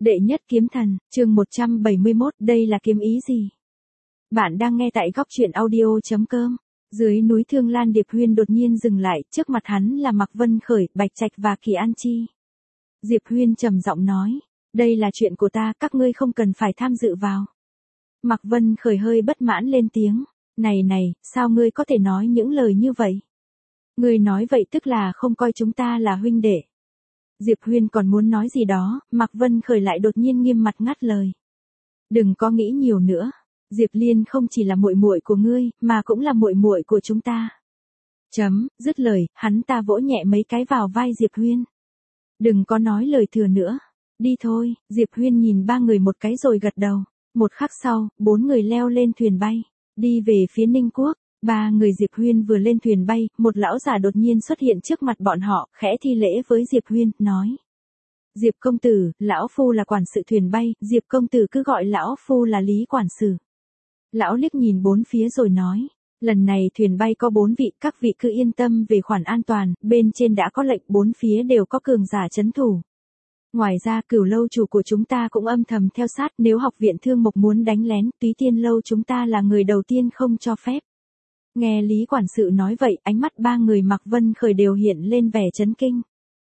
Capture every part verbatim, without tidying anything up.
Đệ nhất kiếm thần, chương một trăm bảy mươi mốt, đây là kiếm ý gì? Bạn đang nghe tại góc truyện audio.com. Dưới núi Thương Lan Diệp Huyên đột nhiên dừng lại, trước mặt hắn là Mạc Vân Khởi, Bạch Trạch và Kỳ An Chi. Diệp Huyên trầm giọng nói, đây là chuyện của ta, các ngươi không cần phải tham dự vào. Mạc Vân Khởi hơi bất mãn lên tiếng, này này, sao ngươi có thể nói những lời như vậy? Ngươi nói vậy tức là không coi chúng ta là huynh đệ. Diệp Huyên còn muốn nói gì đó, Mạc Vân Khởi lại đột nhiên nghiêm mặt ngắt lời. Đừng có nghĩ nhiều nữa, Diệp Liên không chỉ là muội muội của ngươi, mà cũng là muội muội của chúng ta. Chấm, dứt lời, hắn ta vỗ nhẹ mấy cái vào vai Diệp Huyên. Đừng có nói lời thừa nữa, đi thôi. Diệp Huyên nhìn ba người một cái rồi gật đầu. Một khắc sau, bốn người leo lên thuyền bay, đi về phía Ninh Quốc. Ba người Diệp Huyên vừa lên thuyền bay, một lão già đột nhiên xuất hiện trước mặt bọn họ, khẽ thi lễ với Diệp Huyên, nói. Diệp công tử, lão phu là quản sự thuyền bay, Diệp công tử cứ gọi lão phu là Lý quản sự. Lão liếc nhìn bốn phía rồi nói, lần này thuyền bay có bốn vị, các vị cứ yên tâm về khoản an toàn, bên trên đã có lệnh, bốn phía đều có cường giả trấn thủ. Ngoài ra Cửu lâu chủ của chúng ta cũng âm thầm theo sát, nếu học viện Thương Mộc muốn đánh lén, Túy Tiên lâu chúng ta là người đầu tiên không cho phép. Nghe Lý quản sự nói vậy, ánh mắt ba người Mạc Vân Khởi đều hiện lên vẻ chấn kinh.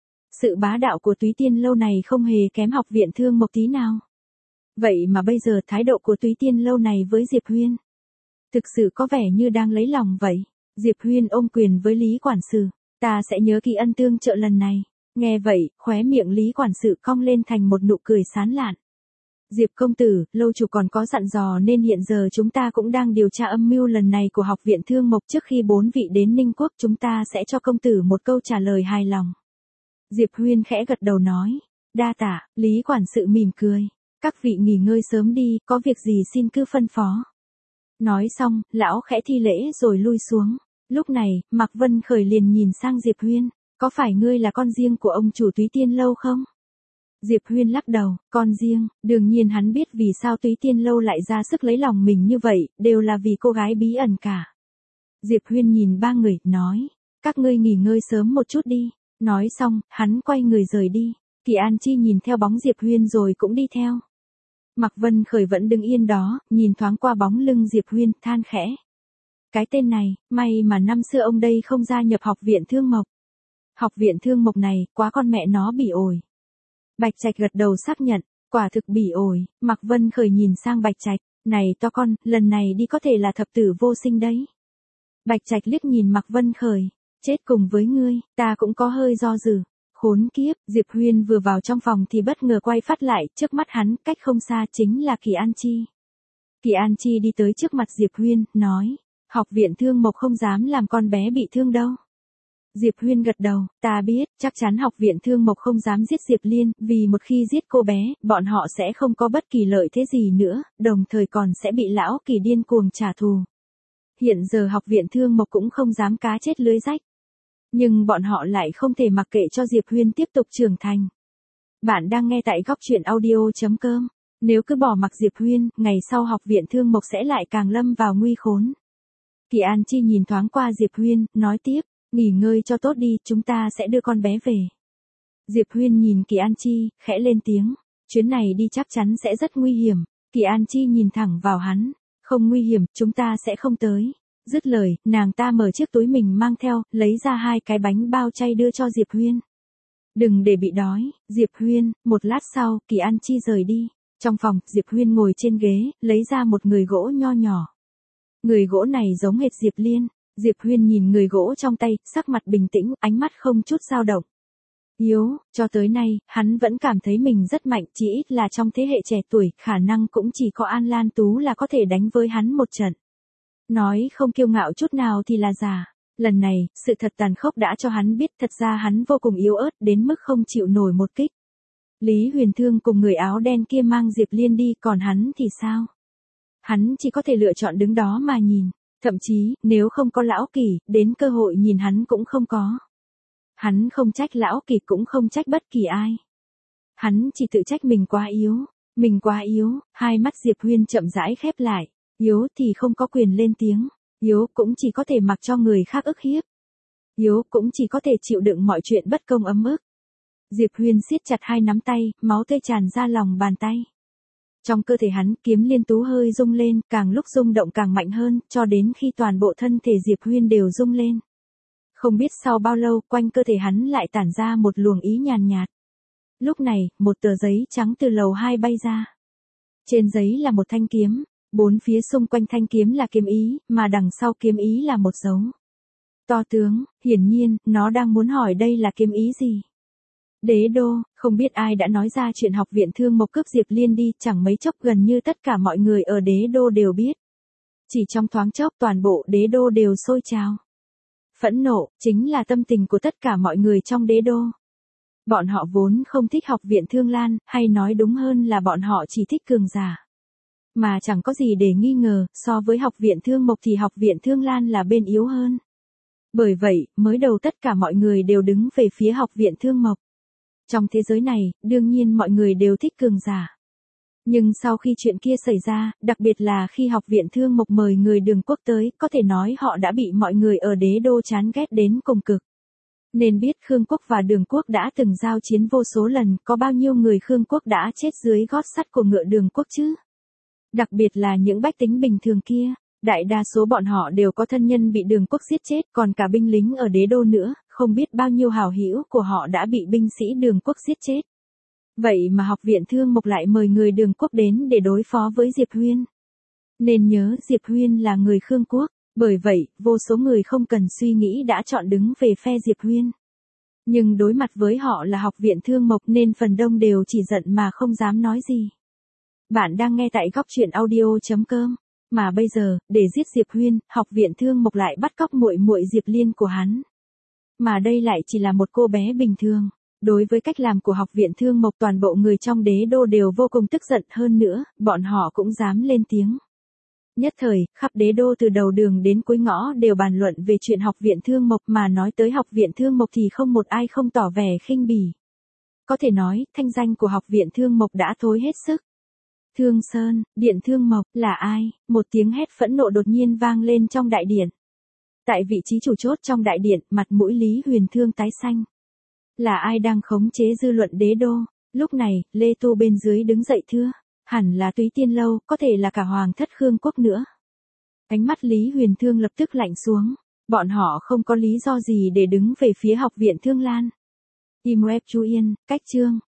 Sự bá đạo của Túy Tiên lâu này không hề kém học viện Thương Mộc tí nào. Vậy mà bây giờ thái độ của Túy Tiên lâu này với Diệp Huyên, thực sự có vẻ như đang lấy lòng vậy. Diệp Huyên ôm quyền với Lý quản sự, ta sẽ nhớ kỹ ân tương trợ lần này. Nghe vậy, khóe miệng Lý quản sự cong lên thành một nụ cười sán lạn. Diệp công tử, lâu chủ còn có dặn dò nên hiện giờ chúng ta cũng đang điều tra âm mưu lần này của học viện Thương Mộc, trước khi bốn vị đến Ninh Quốc chúng ta sẽ cho công tử một câu trả lời hài lòng. Diệp Huyên khẽ gật đầu nói, đa tạ. Lý quản sự mỉm cười, các vị nghỉ ngơi sớm đi, có việc gì xin cứ phân phó. Nói xong, lão khẽ thi lễ rồi lui xuống. Lúc này, Mạc Vân Khởi liền nhìn sang Diệp Huyên, có phải ngươi là con riêng của ông chủ Túy Tiên lâu không? Diệp Huyên lắc đầu, con riêng, đương nhiên hắn biết vì sao Túy Tiên lâu lại ra sức lấy lòng mình như vậy, đều là vì cô gái bí ẩn cả. Diệp Huyên nhìn ba người, nói, các ngươi nghỉ ngơi sớm một chút đi. Nói xong, hắn quay người rời đi. Kỳ An Chi nhìn theo bóng Diệp Huyên rồi cũng đi theo. Mạc Vân Khởi vẫn đứng yên đó, nhìn thoáng qua bóng lưng Diệp Huyên, than khẽ. Cái tên này, may mà năm xưa ông đây không gia nhập học viện Thương Mộc. Học viện Thương Mộc này, quá con mẹ nó bỉ ổi. Bạch Trạch gật đầu xác nhận, quả thực bỉ ổi. Mạc Vân Khởi nhìn sang Bạch Trạch, này to con, lần này đi có thể là thập tử vô sinh đấy. Bạch Trạch liếc nhìn Mạc Vân Khởi, chết cùng với ngươi, ta cũng có hơi do dự. Khốn kiếp, Diệp Huyên vừa vào trong phòng thì bất ngờ quay phát lại, trước mắt hắn, cách không xa chính là Kỳ An Chi. Kỳ An Chi đi tới trước mặt Diệp Huyên, nói, học viện Thương Mộc không dám làm con bé bị thương đâu. Diệp Huyên gật đầu, ta biết, chắc chắn học viện Thương Mộc không dám giết Diệp Liên, vì một khi giết cô bé, bọn họ sẽ không có bất kỳ lợi thế gì nữa, đồng thời còn sẽ bị lão Kỳ điên cuồng trả thù. Hiện giờ học viện Thương Mộc cũng không dám cá chết lưới rách. Nhưng bọn họ lại không thể mặc kệ cho Diệp Huyên tiếp tục trưởng thành. Bạn đang nghe tại góc truyện audio.com. Nếu cứ bỏ mặc Diệp Huyên, ngày sau học viện Thương Mộc sẽ lại càng lâm vào nguy khốn. Kỳ An Chi nhìn thoáng qua Diệp Huyên, nói tiếp, nghỉ ngơi cho tốt đi, chúng ta sẽ đưa con bé về. Diệp Huyên nhìn Kỳ An Chi, khẽ lên tiếng, chuyến này đi chắc chắn sẽ rất nguy hiểm. Kỳ An Chi nhìn thẳng vào hắn, không nguy hiểm, chúng ta sẽ không tới. Dứt lời, nàng ta mở chiếc túi mình mang theo, lấy ra hai cái bánh bao chay đưa cho Diệp Huyên. Đừng để bị đói, Diệp Huyên. Một lát sau, Kỳ An Chi rời đi. Trong phòng, Diệp Huyên ngồi trên ghế, lấy ra một người gỗ nho nhỏ. Người gỗ này giống hệt Diệp Liên. Diệp Huyên nhìn người gỗ trong tay, sắc mặt bình tĩnh, ánh mắt không chút dao động. Yếu, cho tới nay, hắn vẫn cảm thấy mình rất mạnh, chỉ ít là trong thế hệ trẻ tuổi, khả năng cũng chỉ có An Lan Tú là có thể đánh với hắn một trận. Nói không kiêu ngạo chút nào thì là giả. Lần này, sự thật tàn khốc đã cho hắn biết thật ra hắn vô cùng yếu ớt đến mức không chịu nổi một kích. Lý Huyền Thương cùng người áo đen kia mang Diệp Liên đi, còn hắn thì sao? Hắn chỉ có thể lựa chọn đứng đó mà nhìn. Thậm chí, nếu không có lão Kỳ, đến cơ hội nhìn hắn cũng không có. Hắn không trách lão Kỳ cũng không trách bất kỳ ai. Hắn chỉ tự trách mình quá yếu. Mình quá yếu. Hai mắt Diệp Huyên chậm rãi khép lại. Yếu thì không có quyền lên tiếng. Yếu cũng chỉ có thể mặc cho người khác ức hiếp. Yếu cũng chỉ có thể chịu đựng mọi chuyện bất công ấm ức. Diệp Huyên siết chặt hai nắm tay, máu tươi tràn ra lòng bàn tay. Trong cơ thể hắn, kiếm liên tú hơi rung lên, càng lúc rung động càng mạnh hơn, cho đến khi toàn bộ thân thể Diệp Huyên đều rung lên. Không biết sau bao lâu, quanh cơ thể hắn lại tản ra một luồng ý nhàn nhạt. Lúc này, một tờ giấy trắng từ lầu hai bay ra. Trên giấy là một thanh kiếm, bốn phía xung quanh thanh kiếm là kiếm ý, mà đằng sau kiếm ý là một dấu. To tướng, hiển nhiên, nó đang muốn hỏi đây là kiếm ý gì. Đế đô, không biết ai đã nói ra chuyện học viện Thương Mộc cướp Diệp Liên đi, chẳng mấy chốc gần như tất cả mọi người ở đế đô đều biết. Chỉ trong thoáng chốc toàn bộ đế đô đều sôi trào. Phẫn nộ, chính là tâm tình của tất cả mọi người trong đế đô. Bọn họ vốn không thích học viện Thương Lan, hay nói đúng hơn là bọn họ chỉ thích cường giả. Mà chẳng có gì để nghi ngờ, so với học viện Thương Mộc thì học viện Thương Lan là bên yếu hơn. Bởi vậy, mới đầu tất cả mọi người đều đứng về phía học viện Thương Mộc. Trong thế giới này, đương nhiên mọi người đều thích cường giả. Nhưng sau khi chuyện kia xảy ra, đặc biệt là khi học viện Thương Mộc mời người Đường Quốc tới, có thể nói họ đã bị mọi người ở đế đô chán ghét đến cùng cực. Nên biết Khương Quốc và Đường Quốc đã từng giao chiến vô số lần, có bao nhiêu người Khương Quốc đã chết dưới gót sắt của ngựa Đường Quốc chứ? Đặc biệt là những bách tính bình thường kia, đại đa số bọn họ đều có thân nhân bị Đường Quốc giết chết, còn cả binh lính ở đế đô nữa, không biết bao nhiêu hảo hữu của họ đã bị binh sĩ Đường Quốc giết chết. Vậy mà học viện Thương Mộc lại mời người Đường Quốc đến để đối phó với Diệp Huyên. Nên nhớ Diệp Huyên là người Khương Quốc, bởi vậy, vô số người không cần suy nghĩ đã chọn đứng về phe Diệp Huyên. Nhưng đối mặt với họ là học viện Thương Mộc nên phần đông đều chỉ giận mà không dám nói gì. Bạn đang nghe tại góc truyện audio chấm com. Mà bây giờ, để giết Diệp Huyên, học viện Thương Mộc lại bắt cóc muội muội Diệp Liên của hắn. Mà đây lại chỉ là một cô bé bình thường. Đối với cách làm của học viện Thương Mộc, toàn bộ người trong đế đô đều vô cùng tức giận, hơn nữa, bọn họ cũng dám lên tiếng. Nhất thời, khắp đế đô từ đầu đường đến cuối ngõ đều bàn luận về chuyện học viện Thương Mộc, mà nói tới học viện Thương Mộc thì không một ai không tỏ vẻ khinh bỉ. Có thể nói, thanh danh của học viện Thương Mộc đã thối hết sức. Thương Sơn, Điện Thương Mộc, là ai? Một tiếng hét phẫn nộ đột nhiên vang lên trong đại điện. Tại vị trí chủ chốt trong đại điện, mặt mũi Lý Huyền Thương tái xanh. Là ai đang khống chế dư luận đế đô? Lúc này, Lê Tu bên dưới đứng dậy thưa. Hẳn là Túy Tiên Lâu, có thể là cả Hoàng thất Khương Quốc nữa. Ánh mắt Lý Huyền Thương lập tức lạnh xuống. Bọn họ không có lý do gì để đứng về phía học viện Thương Lan. Im web chú yên, cách chương.